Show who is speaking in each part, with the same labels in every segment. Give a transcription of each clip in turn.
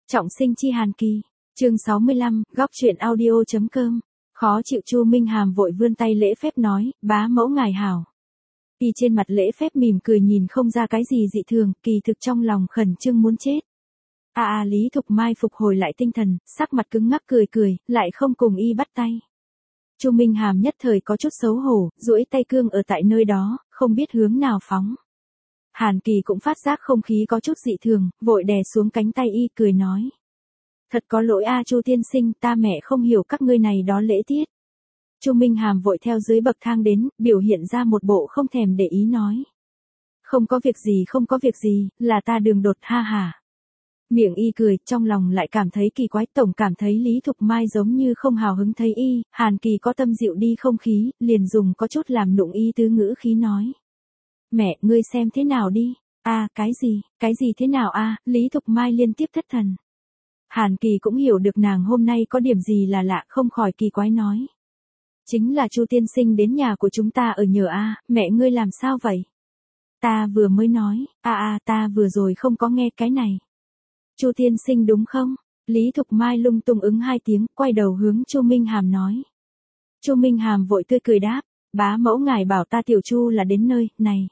Speaker 1: Trọng sinh chi Hàn Kỳ. Chương 65, góc truyện audio.com. Khó chịu Chu Minh Hàm vội vươn tay lễ phép nói, bá mẫu ngài hảo. Y trên mặt lễ phép mỉm cười nhìn không ra cái gì dị thường, kỳ thực trong lòng khẩn trương muốn chết. Lý Thục Mai phục hồi lại tinh thần, sắc mặt cứng ngắc cười cười, lại không cùng y bắt tay. Chu Minh Hàm nhất thời có chút xấu hổ, duỗi tay cương ở tại nơi đó, không biết hướng nào phóng. Hàn Kỳ cũng phát giác không khí có chút dị thường, vội đè xuống cánh tay y cười nói. Thật có lỗi Chu tiên sinh, ta mẹ không hiểu các ngươi này đó lễ tiết. Chu Minh Hàm vội theo dưới bậc thang đến, biểu hiện ra một bộ không thèm để ý nói. Không có việc gì, là ta đường đột ha hả. Miệng y cười, trong lòng lại cảm thấy kỳ quái, tổng cảm thấy Lý Thục Mai giống như không hào hứng thấy y, Hàn Kỳ có tâm dịu đi không khí, liền dùng có chút làm nụng y tứ ngữ khí nói. Mẹ, ngươi xem thế nào đi. Cái gì thế nào Lý Thục Mai liên tiếp thất thần. Hàn Kỳ cũng hiểu được nàng hôm nay có điểm gì là lạ, không khỏi kỳ quái nói. Chính là Chu tiên sinh đến nhà của chúng ta ở nhờ mẹ ngươi làm sao vậy? Ta vừa mới nói, ta vừa rồi không có nghe cái này. Chu tiên sinh đúng không? Lý Thục Mai lung tung ứng hai tiếng, quay đầu hướng Chu Minh Hàm nói. Chu Minh Hàm vội tươi cười đáp, bá mẫu ngài bảo ta tiểu Chu là đến nơi này.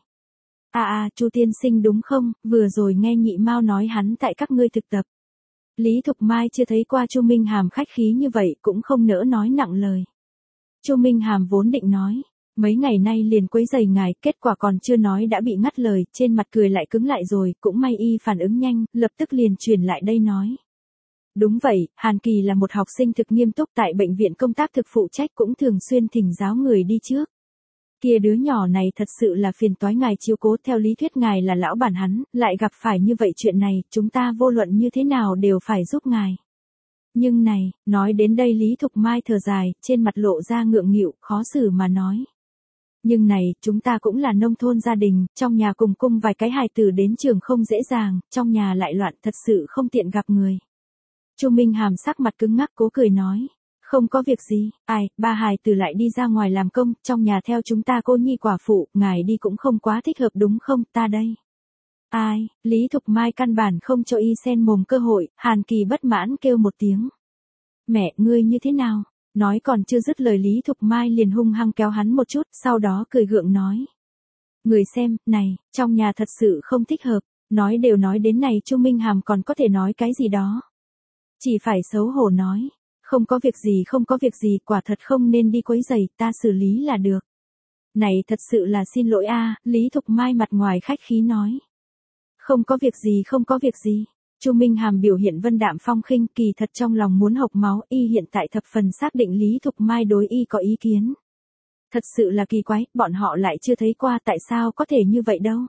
Speaker 1: Chu tiên sinh đúng không? Vừa rồi nghe nhị mao nói hắn tại các ngươi thực tập. Lý Thục Mai chưa thấy qua Chu Minh Hàm khách khí như vậy, cũng không nỡ nói nặng lời. Chu Minh Hàm vốn định nói, mấy ngày nay liền quấy rầy ngài, kết quả còn chưa nói đã bị ngắt lời, trên mặt cười lại cứng lại rồi, cũng may y phản ứng nhanh, lập tức liền truyền lại đây nói. Đúng vậy, Hàn Kỳ là một học sinh thực nghiêm túc tại bệnh viện công tác thực phụ trách, cũng thường xuyên thỉnh giáo người đi trước. Kia đứa nhỏ này thật sự là phiền toái ngài chiếu cố, theo lý thuyết ngài là lão bản hắn, lại gặp phải như vậy chuyện này, chúng ta vô luận như thế nào đều phải giúp ngài. Nhưng này, nói đến đây Lý Thục Mai thở dài, trên mặt lộ ra ngượng nghịu, khó xử mà nói. Nhưng này, chúng ta cũng là nông thôn gia đình, trong nhà cùng cung vài cái hài tử đến trường không dễ dàng, trong nhà lại loạn, thật sự không tiện gặp người. Chu Minh Hàm sắc mặt cứng ngắc cố cười nói. Không có việc gì, ba hài tử lại đi ra ngoài làm công, trong nhà theo chúng ta cô nhi quả phụ, ngài đi cũng không quá thích hợp đúng không, ta đây. Lý Thục Mai căn bản không cho y xen mồm cơ hội, Hàn Kỳ bất mãn kêu một tiếng. Mẹ, ngươi như thế nào? Nói còn chưa dứt lời Lý Thục Mai liền hung hăng kéo hắn một chút, sau đó cười gượng nói. Người xem, này, trong nhà thật sự không thích hợp, nói đều nói đến này Chu Minh Hàm còn có thể nói cái gì đó. Chỉ phải xấu hổ nói. Không có việc gì, quả thật không nên đi quấy rầy, ta xử lý là được. Này thật sự là xin lỗi Lý Thục Mai mặt ngoài khách khí nói. Không có việc gì. Chu Minh Hàm biểu hiện vân đạm phong khinh, kỳ thật trong lòng muốn hộc máu, y hiện tại thập phần xác định Lý Thục Mai đối y có ý kiến. Thật sự là kỳ quái, bọn họ lại chưa thấy qua, tại sao có thể như vậy đâu.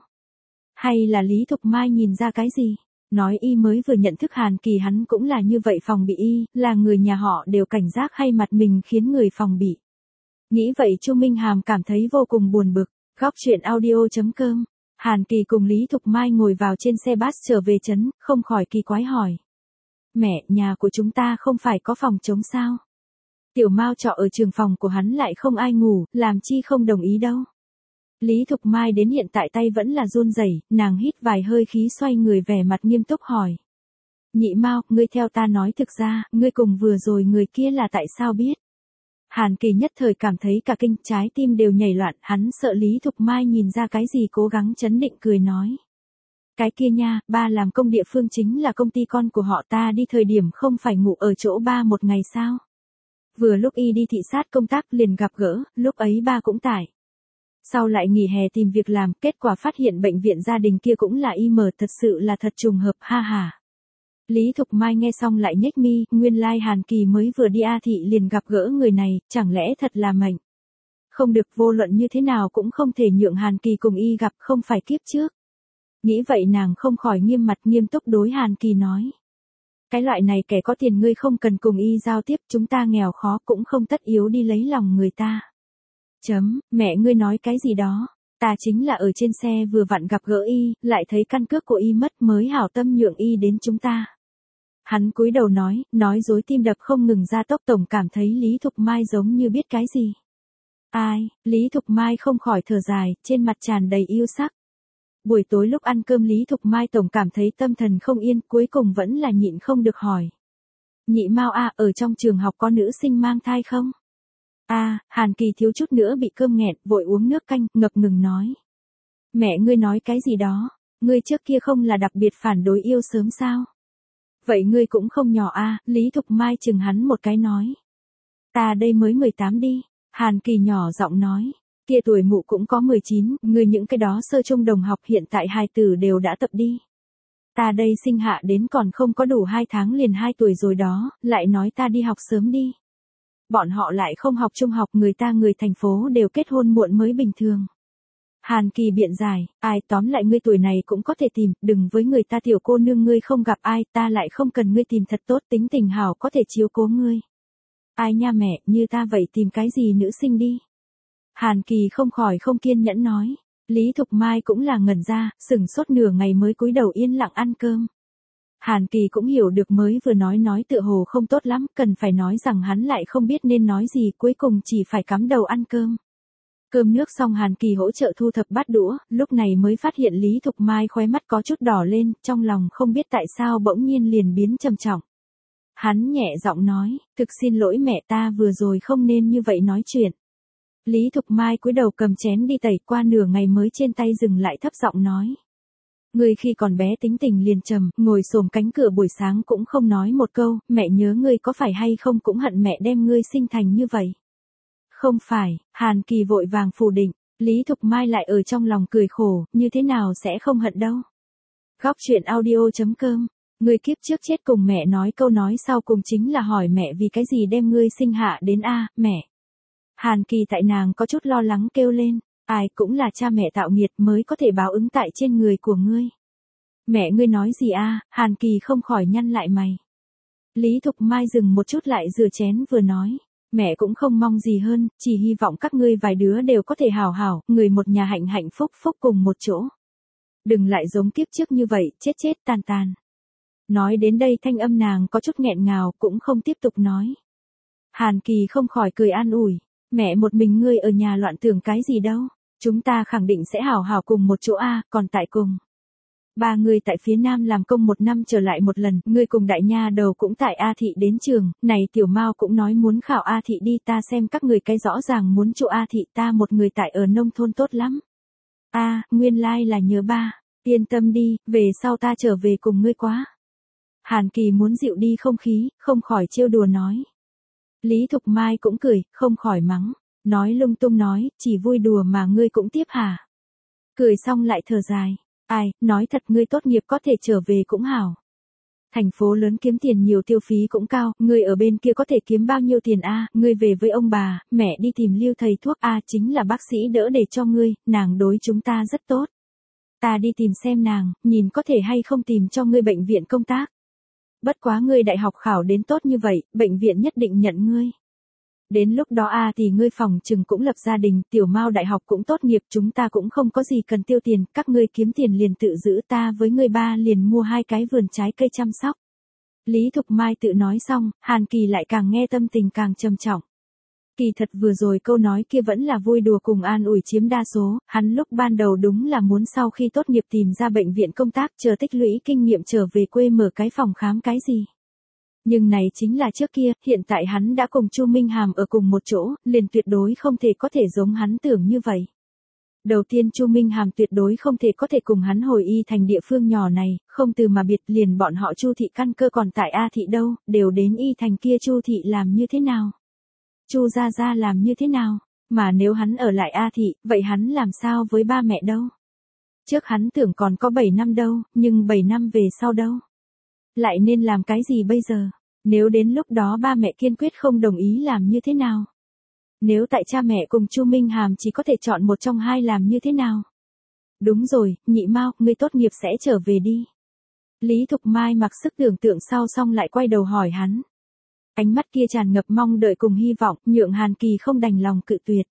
Speaker 1: Hay là Lý Thục Mai nhìn ra cái gì? Nói y mới vừa nhận thức Hàn Kỳ hắn cũng là như vậy phòng bị y, là người nhà họ đều cảnh giác hay mặt mình khiến người phòng bị. Nghĩ vậy Chu Minh Hàm cảm thấy vô cùng buồn bực. Góc truyện audio.com. Hàn Kỳ cùng Lý Thục Mai ngồi vào trên xe bus trở về trấn, không khỏi kỳ quái hỏi. Mẹ, nhà của chúng ta không phải có phòng trống sao? Tiểu Mao trọ ở trường phòng của hắn lại không ai ngủ, làm chi không đồng ý đâu. Lý Thục Mai đến hiện tại tay vẫn là run rẩy, nàng hít vài hơi khí xoay người vẻ mặt nghiêm túc hỏi. Nhị Mao, ngươi theo ta nói thực ra, ngươi cùng vừa rồi người kia là tại sao biết? Hàn Kỳ nhất thời cảm thấy cả kinh, trái tim đều nhảy loạn, hắn sợ Lý Thục Mai nhìn ra cái gì cố gắng trấn định cười nói. Cái kia nha, ba làm công địa phương chính là công ty con của họ, ta đi thời điểm không phải ngủ ở chỗ ba một ngày sao? Vừa lúc y đi thị sát công tác liền gặp gỡ, lúc ấy ba cũng tại. Sau lại nghỉ hè tìm việc làm, kết quả phát hiện bệnh viện gia đình kia cũng là IM, thật sự là thật trùng hợp, ha ha. Lý Thục Mai nghe xong lại nhếch mi, nguyên lai Hàn Kỳ mới vừa đi thị liền gặp gỡ người này, chẳng lẽ thật là mệnh. Không được, vô luận như thế nào cũng không thể nhượng Hàn Kỳ cùng y gặp, không phải kiếp trước. Nghĩ vậy nàng không khỏi nghiêm mặt nghiêm túc đối Hàn Kỳ nói. Cái loại này kẻ có tiền ngươi không cần cùng y giao tiếp, chúng ta nghèo khó cũng không tất yếu đi lấy lòng người ta. Mẹ ngươi nói cái gì đó, ta chính là ở trên xe vừa vặn gặp gỡ y, lại thấy căn cước của y mất mới hảo tâm nhượng y đến chúng ta. Hắn cúi đầu nói dối tim đập không ngừng ra tốc, tổng cảm thấy Lý Thục Mai giống như biết cái gì. Lý Thục Mai không khỏi thở dài, trên mặt tràn đầy yêu sắc. Buổi tối lúc ăn cơm Lý Thục Mai tổng cảm thấy tâm thần không yên, cuối cùng vẫn là nhịn không được hỏi. Nhị Mao a, ở trong trường học có nữ sinh mang thai không? Hàn Kỳ thiếu chút nữa bị cơm nghẹn, vội uống nước canh, ngập ngừng nói. Mẹ ngươi nói cái gì đó, ngươi trước kia không là đặc biệt phản đối yêu sớm sao? Vậy ngươi cũng không nhỏ Lý Thục Mai chừng hắn một cái nói. Ta đây mới 18 đi, Hàn Kỳ nhỏ giọng nói. Kia tuổi mụ cũng có 19, ngươi những cái đó sơ trung đồng học hiện tại hài tử đều đã tập đi. Ta đây sinh hạ đến còn không có đủ 2 tháng liền 2 tuổi rồi đó, lại nói ta đi học sớm đi. Bọn họ lại không học trung học, người thành phố đều kết hôn muộn mới bình thường. Hàn Kỳ biện giải, tóm lại ngươi tuổi này cũng có thể tìm, đừng với người ta tiểu cô nương ngươi không gặp ai, ta lại không cần ngươi tìm thật tốt, tính tình hảo có thể chiếu cố ngươi. Ai nha mẹ, như ta vậy tìm cái gì nữ sinh đi. Hàn Kỳ không khỏi không kiên nhẫn nói. Lý Thục Mai cũng là ngẩn ra, sửng sốt nửa ngày mới cúi đầu yên lặng ăn cơm. Hàn Kỳ cũng hiểu được mới vừa nói tựa hồ không tốt lắm, cần phải nói rằng hắn lại không biết nên nói gì, cuối cùng chỉ phải cắm đầu ăn cơm. Cơm nước xong Hàn Kỳ hỗ trợ thu thập bát đũa, lúc này mới phát hiện Lý Thục Mai khóe mắt có chút đỏ lên, trong lòng không biết tại sao bỗng nhiên liền biến trầm trọng. Hắn nhẹ giọng nói, thực xin lỗi mẹ, ta vừa rồi không nên như vậy nói chuyện. Lý Thục Mai cúi đầu cầm chén đi tẩy, qua nửa ngày mới trên tay dừng lại thấp giọng nói. Ngươi khi còn bé tính tình liền trầm, ngồi xổm cánh cửa buổi sáng cũng không nói một câu, mẹ nhớ ngươi có phải hay không cũng hận mẹ đem ngươi sinh thành như vậy. Không phải, Hàn Kỳ vội vàng phủ định, Lý Thục Mai lại ở trong lòng cười khổ, như thế nào sẽ không hận đâu. Góc truyện audio.com, ngươi kiếp trước chết cùng mẹ nói câu nói sau cùng chính là hỏi mẹ vì cái gì đem ngươi sinh hạ đến mẹ. Hàn Kỳ tại nàng có chút lo lắng kêu lên, ai cũng là cha mẹ tạo nghiệt mới có thể báo ứng tại trên người của ngươi. Mẹ ngươi nói gì Hàn Kỳ không khỏi nhăn lại mày. Lý Thục Mai dừng một chút lại rửa chén vừa nói, mẹ cũng không mong gì hơn, chỉ hy vọng các ngươi vài đứa đều có thể hảo hảo, người một nhà hạnh hạnh phúc phúc cùng một chỗ. Đừng lại giống kiếp trước như vậy, chết tan tan. Nói đến đây thanh âm nàng có chút nghẹn ngào cũng không tiếp tục nói. Hàn Kỳ không khỏi cười an ủi. Mẹ một mình ngươi ở nhà loạn tưởng cái gì đâu, chúng ta khẳng định sẽ hảo hảo cùng một chỗ còn tại cùng. Ba người tại phía Nam làm công 1 năm trở lại một lần, ngươi cùng đại nha đầu cũng tại A thị đến trường, này tiểu Mao cũng nói muốn khảo A thị đi, ta xem các người cái rõ ràng muốn chỗ A thị, ta một người tại ở nông thôn tốt lắm. Nguyên lai là nhớ ba, yên tâm đi, về sau ta trở về cùng ngươi quá. Hàn Kỳ muốn dịu đi không khí, không khỏi trêu đùa nói. Lý Thục Mai cũng cười, không khỏi mắng, nói lung tung nói, chỉ vui đùa mà ngươi cũng tiếp hả? Cười xong lại thở dài, nói thật ngươi tốt nghiệp có thể trở về cũng hảo. Thành phố lớn kiếm tiền nhiều tiêu phí cũng cao, ngươi ở bên kia có thể kiếm bao nhiêu tiền ngươi về với ông bà, mẹ đi tìm Lưu thầy thuốc chính là bác sĩ đỡ để cho ngươi, nàng đối chúng ta rất tốt. Ta đi tìm xem nàng, nhìn có thể hay không tìm cho ngươi bệnh viện công tác. Bất quá ngươi đại học khảo đến tốt như vậy, bệnh viện nhất định nhận ngươi. Đến lúc đó thì ngươi phòng chừng cũng lập gia đình, tiểu Mao đại học cũng tốt nghiệp, chúng ta cũng không có gì cần tiêu tiền, các ngươi kiếm tiền liền tự giữ, ta với ngươi ba liền mua 2 cái vườn trái cây chăm sóc. Lý Thục Mai tự nói xong, Hàn Kỳ lại càng nghe tâm tình càng trầm trọng. Kỳ thật vừa rồi câu nói kia vẫn là vui đùa cùng an ủi chiếm đa số, hắn lúc ban đầu đúng là muốn sau khi tốt nghiệp tìm ra bệnh viện công tác, chờ tích lũy kinh nghiệm trở về quê mở cái phòng khám cái gì. Nhưng này chính là trước kia, hiện tại hắn đã cùng Chu Minh Hàm ở cùng một chỗ, liền tuyệt đối không thể có thể giống hắn tưởng như vậy. Đầu tiên Chu Minh Hàm tuyệt đối không thể có thể cùng hắn hồi Y Thành địa phương nhỏ này, không từ mà biệt, liền bọn họ Chu thị căn cơ còn tại A thị đâu, đều đến Y Thành kia Chu thị làm như thế nào? Chu gia làm như thế nào? Mà nếu hắn ở lại A thị, vậy hắn làm sao với ba mẹ đâu? Trước hắn tưởng còn có 7 năm đâu, nhưng 7 năm về sau đâu? Lại nên làm cái gì bây giờ? Nếu đến lúc đó ba mẹ kiên quyết không đồng ý làm như thế nào? Nếu tại cha mẹ cùng Chu Minh Hàm chỉ có thể chọn một trong hai làm như thế nào? Đúng rồi, nhị Mao, ngươi tốt nghiệp sẽ trở về đi. Lý Thục Mai mặc sức tưởng tượng sau xong lại quay đầu hỏi hắn. Ánh mắt kia tràn ngập mong đợi cùng hy vọng, nhượng Hàn Kỳ không đành lòng cự tuyệt.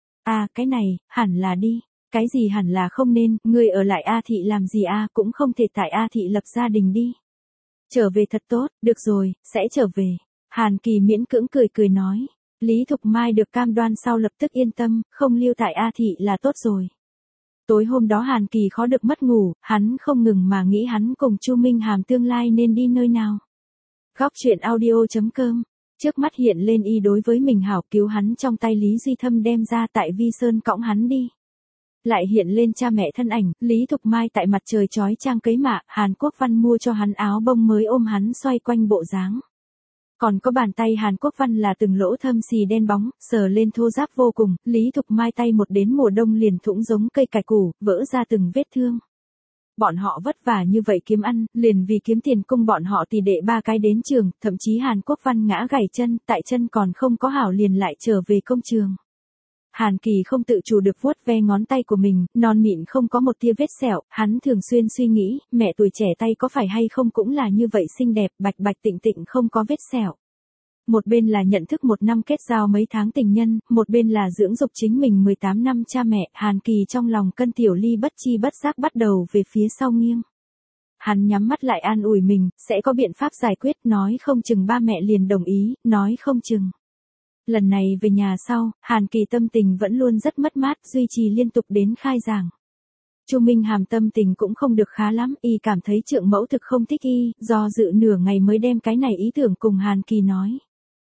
Speaker 1: Cái này, hẳn là đi. Cái gì hẳn là không nên, ngươi ở lại A thị làm gì cũng không thể tại A thị lập gia đình đi. Trở về thật tốt, được rồi, sẽ trở về. Hàn Kỳ miễn cưỡng cười nói. Lý Thục Mai được cam đoan sau lập tức yên tâm, không lưu tại A thị là tốt rồi. Tối hôm đó Hàn Kỳ khó được mất ngủ, hắn không ngừng mà nghĩ hắn cùng Chu Minh Hàm tương lai nên đi nơi nào. Góc truyện audio.com. Trước mắt hiện lên y đối với mình hảo, cứu hắn trong tay Lý Duy Thâm đem ra tại Vi Sơn cõng hắn đi. Lại hiện lên cha mẹ thân ảnh, Lý Thục Mai tại mặt trời chói chang cấy mạ, Hàn Quốc Văn mua cho hắn áo bông mới ôm hắn xoay quanh bộ dáng. Còn có bàn tay Hàn Quốc Văn là từng lỗ thâm xì đen bóng, sờ lên thô ráp vô cùng, Lý Thục Mai tay một đến mùa đông liền thủng giống cây cải củ, vỡ ra từng vết thương. Bọn họ vất vả như vậy kiếm ăn, liền vì kiếm tiền cung bọn họ tỷ đệ 3 cái đến trường, thậm chí Hàn Quốc Văn ngã gãy chân, tại chân còn không có hảo liền lại trở về công trường. Hàn Kỳ không tự chủ được vuốt ve ngón tay của mình, non mịn không có một tia vết sẹo, hắn thường xuyên suy nghĩ, mẹ tuổi trẻ tay có phải hay không cũng là như vậy xinh đẹp, bạch bạch tịnh tịnh không có vết sẹo. Một bên là nhận thức một năm kết giao mấy tháng tình nhân, một bên là dưỡng dục chính mình 18 năm cha mẹ, Hàn Kỳ trong lòng cân tiểu ly bất chi bất giác bắt đầu về phía sau nghiêng. Hắn nhắm mắt lại an ủi mình, sẽ có biện pháp giải quyết, nói không chừng ba mẹ liền đồng ý, nói không chừng. Lần này về nhà sau, Hàn Kỳ tâm tình vẫn luôn rất mất mát, duy trì liên tục đến khai giảng. Chu Minh Hàm tâm tình cũng không được khá lắm, y cảm thấy trượng mẫu thực không thích y, do dự nửa ngày mới đem cái này ý tưởng cùng Hàn Kỳ nói.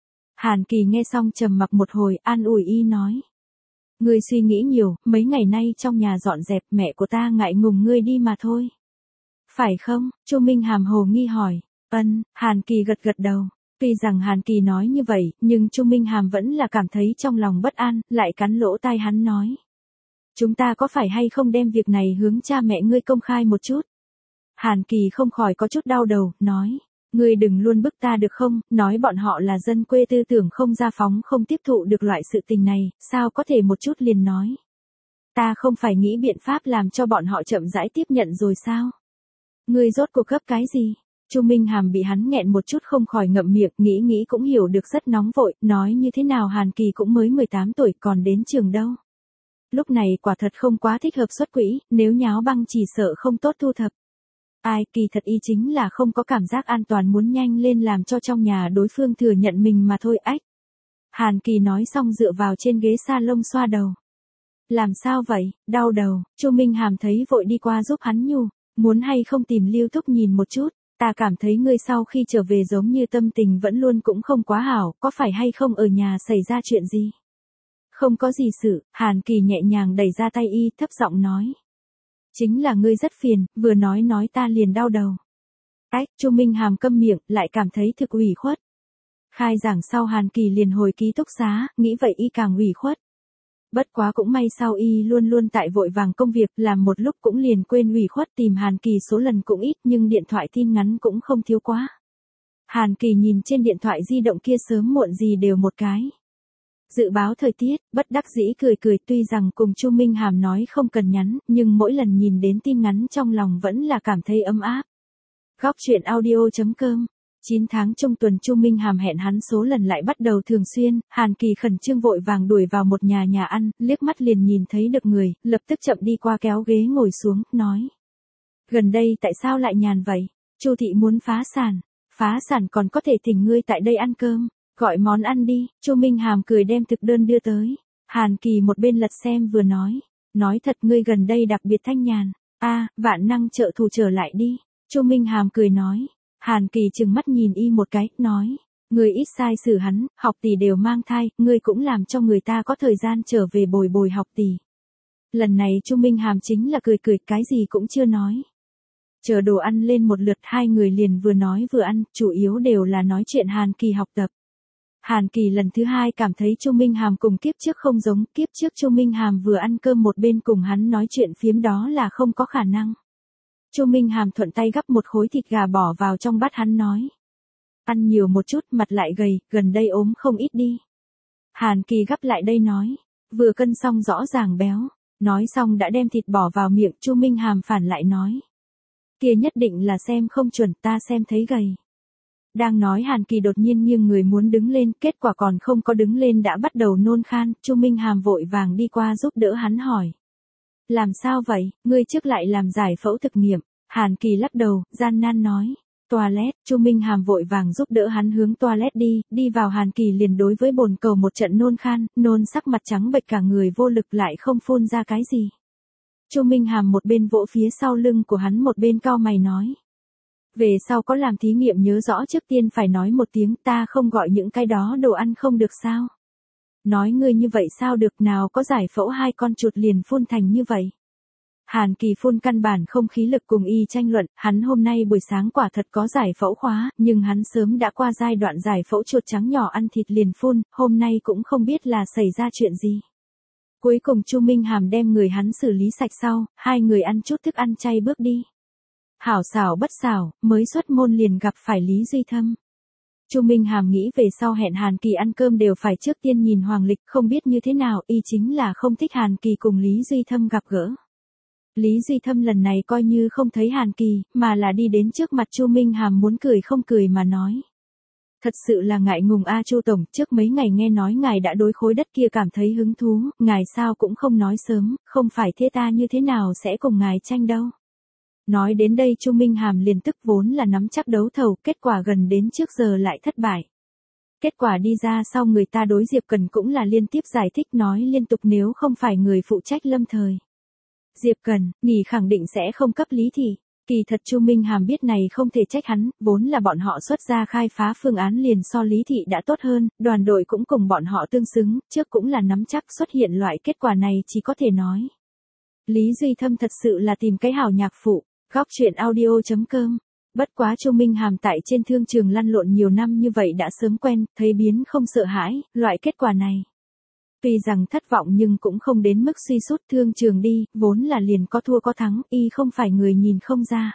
Speaker 1: Hàn Kỳ nghe xong trầm mặc một hồi, an ủi y nói. Ngươi suy nghĩ nhiều, mấy ngày nay trong nhà dọn dẹp, mẹ của ta ngại ngùng ngươi đi mà thôi. Phải không? Chu Minh Hàm hồ nghi hỏi. Hàn Kỳ gật gật đầu. Tuy rằng Hàn Kỳ nói như vậy, nhưng Chu Minh Hàm vẫn là cảm thấy trong lòng bất an, lại cắn lỗ tai hắn nói. Chúng ta có phải hay không đem việc này hướng cha mẹ ngươi công khai một chút? Hàn Kỳ không khỏi có chút đau đầu, nói. Ngươi đừng luôn bức ta được không, nói bọn họ là dân quê tư tưởng không gia phóng không tiếp thụ được loại sự tình này, sao có thể một chút liền nói. Ta không phải nghĩ biện pháp làm cho bọn họ chậm rãi tiếp nhận rồi sao? Ngươi rốt cuộc gấp cái gì? Chu Minh Hàm bị hắn nghẹn một chút không khỏi ngậm miệng, nghĩ cũng hiểu được rất nóng vội, nói như thế nào Hàn Kỳ cũng mới 18 tuổi còn đến trường đâu. Lúc này quả thật không quá thích hợp xuất quỹ, nếu nháo băng chỉ sợ không tốt thu thập. Ai, kỳ thật y chính là không có cảm giác an toàn muốn nhanh lên làm cho trong nhà đối phương thừa nhận mình mà thôi ách. Hàn Kỳ nói xong dựa vào trên ghế salon xoa đầu. Làm sao vậy, đau đầu, Chu Minh Hàm thấy vội đi qua giúp hắn nhu, muốn hay không tìm Lưu Thúc nhìn một chút, ta cảm thấy ngươi sau khi trở về giống như tâm tình vẫn luôn cũng không quá hảo, có phải hay không ở nhà xảy ra chuyện gì? Không có gì sự, Hàn Kỳ nhẹ nhàng đẩy ra tay y thấp giọng nói. Chính là ngươi rất phiền, vừa nói ta liền đau đầu. Chu Minh Hàm câm miệng, lại cảm thấy thực ủy khuất. Khai giảng sau Hàn Kỳ liền hồi ký túc xá, nghĩ vậy y càng ủy khuất. Bất quá cũng may sau y luôn luôn tại vội vàng công việc, làm một lúc cũng liền quên ủy khuất tìm Hàn Kỳ số lần cũng ít nhưng điện thoại tin ngắn cũng không thiếu quá. Hàn Kỳ nhìn trên điện thoại di động kia sớm muộn gì đều một cái. Dự báo thời tiết, bất đắc dĩ cười tuy rằng cùng Chu Minh Hàm nói không cần nhắn, nhưng mỗi lần nhìn đến tin ngắn trong lòng vẫn là cảm thấy ấm áp. Góc truyện audio.com. 9 tháng trong tuần Chu Minh Hàm hẹn hắn số lần lại bắt đầu thường xuyên, Hàn Kỳ khẩn trương vội vàng đuổi vào một nhà ăn, liếc mắt liền nhìn thấy được người, lập tức chậm đi qua kéo ghế ngồi xuống, nói. Gần đây tại sao lại nhàn vậy? Chu thị muốn phá sản còn có thể thỉnh ngươi tại đây ăn cơm. Gọi món ăn đi, Chu Minh Hàm cười đem thực đơn đưa tới. Hàn Kỳ một bên lật xem vừa nói. Nói thật ngươi gần đây đặc biệt thanh nhàn. Vạn năng trợ thủ trở lại đi. Chu Minh Hàm cười nói. Hàn Kỳ trừng mắt nhìn y một cái, nói. Ngươi ít sai xử hắn, học tỷ đều mang thai, ngươi cũng làm cho người ta có thời gian trở về bồi học tỷ. Lần này Chu Minh Hàm chính là cười cái gì cũng chưa nói. Chờ đồ ăn lên một lượt hai người liền vừa nói vừa ăn, chủ yếu đều là nói chuyện Hàn Kỳ học tập. Hàn Kỳ lần thứ hai cảm thấy Chu Minh Hàm cùng kiếp trước không giống, kiếp trước Chu Minh Hàm vừa ăn cơm một bên cùng hắn nói chuyện phiếm đó là không có khả năng. Chu Minh Hàm thuận tay gắp một khối thịt gà bỏ vào trong bát hắn nói. Ăn nhiều một chút mặt lại gầy, gần đây ốm không ít đi. Hàn Kỳ gắp lại đây nói. Vừa cân xong rõ ràng béo. Nói xong đã đem thịt bỏ vào miệng, Chu Minh Hàm phản lại nói. Kia nhất định là xem không chuẩn, ta xem thấy gầy. Đang nói Hàn Kỳ đột nhiên nghiêng người muốn đứng lên, kết quả còn không có đứng lên đã bắt đầu nôn khan, Chu Minh Hàm vội vàng đi qua giúp đỡ hắn hỏi. Làm sao vậy, ngươi trước lại làm giải phẫu thực nghiệm, Hàn Kỳ lắc đầu, gian nan nói. Toilet, Chu Minh Hàm vội vàng giúp đỡ hắn hướng toilet đi vào Hàn Kỳ liền đối với bồn cầu một trận nôn khan, nôn sắc mặt trắng bệch cả người vô lực lại không phun ra cái gì. Chu Minh Hàm một bên vỗ phía sau lưng của hắn một bên cau mày nói. Về sau có làm thí nghiệm nhớ rõ trước tiên phải nói một tiếng, ta không gọi những cái đó đồ ăn không được sao. Nói ngươi như vậy sao được, nào có giải phẫu hai con chuột liền phun thành như vậy. Hàn Kỳ phun căn bản không khí lực cùng y tranh luận, hắn hôm nay buổi sáng quả thật có giải phẫu khóa, nhưng hắn sớm đã qua giai đoạn giải phẫu chuột trắng nhỏ ăn thịt liền phun, hôm nay cũng không biết là xảy ra chuyện gì. Cuối cùng Chu Minh Hàm đem người hắn xử lý sạch sau, hai người ăn chút thức ăn chay bước đi. Hảo xảo bất xảo, mới xuất môn liền gặp phải Lý Duy Thâm. Chu Minh Hàm nghĩ về sau hẹn Hàn Kỳ ăn cơm đều phải trước tiên nhìn hoàng lịch, không biết như thế nào, y chính là không thích Hàn Kỳ cùng Lý Duy Thâm gặp gỡ. Lý Duy Thâm lần này coi như không thấy Hàn Kỳ, mà là đi đến trước mặt Chu Minh Hàm muốn cười không cười mà nói. Thật sự là ngại ngùng a Chu Tổng, trước mấy ngày nghe nói ngài đã đối khối đất kia cảm thấy hứng thú, ngài sao cũng không nói sớm, không phải thế ta như thế nào sẽ cùng ngài tranh đâu. Nói đến đây Chu Minh Hàm liền tức vốn là nắm chắc đấu thầu, kết quả gần đến trước giờ lại thất bại. Kết quả đi ra sau người ta đối Diệp Cần cũng là liên tiếp giải thích nói liên tục nếu không phải người phụ trách lâm thời. Diệp Cần, nghỉ khẳng định sẽ không cấp Lý Thị. Kỳ thật Chu Minh Hàm biết này không thể trách hắn, vốn là bọn họ xuất ra khai phá phương án liền so Lý Thị đã tốt hơn, đoàn đội cũng cùng bọn họ tương xứng, trước cũng là nắm chắc xuất hiện loại kết quả này chỉ có thể nói. Lý Duy Thâm thật sự là tìm cái hảo nhạc phụ, góc chuyện audio.com. Bất quá Chu Minh Hàm tại trên thương trường lăn lộn nhiều năm như vậy đã sớm quen, thấy biến không sợ hãi, loại kết quả này. Tuy rằng thất vọng nhưng cũng không đến mức suy sút, thương trường đi, vốn là liền có thua có thắng, y không phải người nhìn không ra.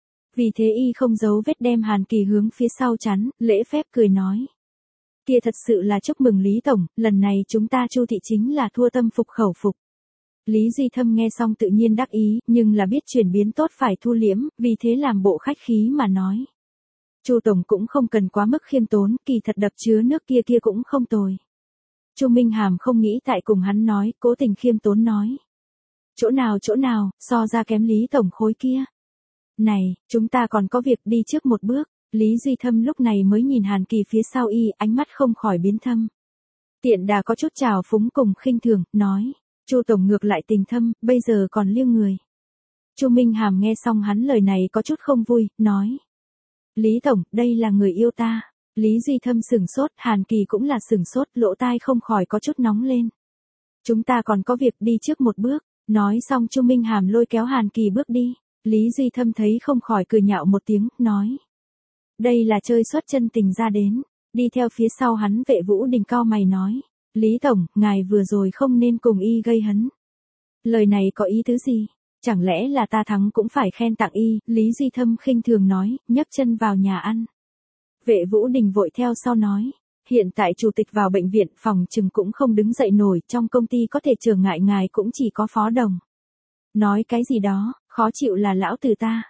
Speaker 1: Vì thế y không giấu vết đem Hàn Kỳ hướng phía sau chắn, lễ phép cười nói. Kia thật sự là chúc mừng Lý Tổng, lần này chúng ta Chu Thị chính là thua tâm phục khẩu phục. Lý Duy Thâm nghe xong tự nhiên đắc ý, nhưng là biết chuyển biến tốt phải thu liễm, vì thế làm bộ khách khí mà nói. Chu Tổng cũng không cần quá mức khiêm tốn, kỳ thật đập chứa nước kia cũng không tồi. Chu Minh Hàm không nghĩ tại cùng hắn nói, cố tình khiêm tốn nói. Chỗ nào, so ra kém Lý Tổng khối kia. Này, chúng ta còn có việc đi trước một bước. Lý Duy Thâm lúc này mới nhìn Hàn Kỳ phía sau y, ánh mắt không khỏi biến thâm. Tiện đà có chút trào phúng cùng khinh thường, nói. Chu Tổng ngược lại tình thâm, bây giờ còn liêng người. Chu Minh Hàm nghe xong hắn lời này có chút không vui, nói. Lý Tổng, đây là người yêu ta. Lý Duy Thâm sửng sốt, Hàn Kỳ cũng là sửng sốt, lỗ tai không khỏi có chút nóng lên. Chúng ta còn có việc đi trước một bước, nói xong Chu Minh Hàm lôi kéo Hàn Kỳ bước đi. Lý Duy Thâm thấy không khỏi cười nhạo một tiếng, nói. Đây là chơi xuất chân tình ra đến, đi theo phía sau hắn Vệ Vũ Đình cau mày nói. Lý Tổng, ngài vừa rồi không nên cùng y gây hấn. Lời này có ý tứ gì? Chẳng lẽ là ta thắng cũng phải khen tặng y, Lý Duy Thâm khinh thường nói, nhấc chân vào nhà ăn. Vệ Vũ Đình vội theo sau nói, hiện tại chủ tịch vào bệnh viện phòng trừng cũng không đứng dậy nổi, trong công ty có thể trở ngại ngài cũng chỉ có Phó Đồng. Nói cái gì đó, khó chịu là lão tử ta.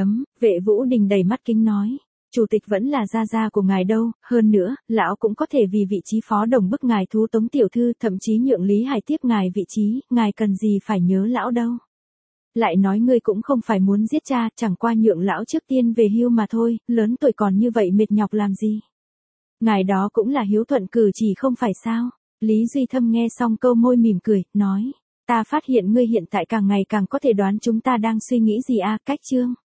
Speaker 1: Vệ Vũ Đình đầy mắt kính nói, chủ tịch vẫn là gia gia của ngài đâu, hơn nữa, lão cũng có thể vì vị trí Phó Đồng bức ngài thú tống tiểu thư, thậm chí nhượng Lý Hải tiếp ngài vị trí, ngài cần gì phải nhớ lão đâu. Lại nói ngươi cũng không phải muốn giết cha, chẳng qua nhượng lão trước tiên về hưu mà thôi, lớn tuổi còn như vậy mệt nhọc làm gì. Ngài đó cũng là hiếu thuận cử chỉ không phải sao. Lý Duy Thâm nghe xong câu môi mỉm cười, nói, ta phát hiện ngươi hiện tại càng ngày càng có thể đoán chúng ta đang suy nghĩ gì a, cách chương.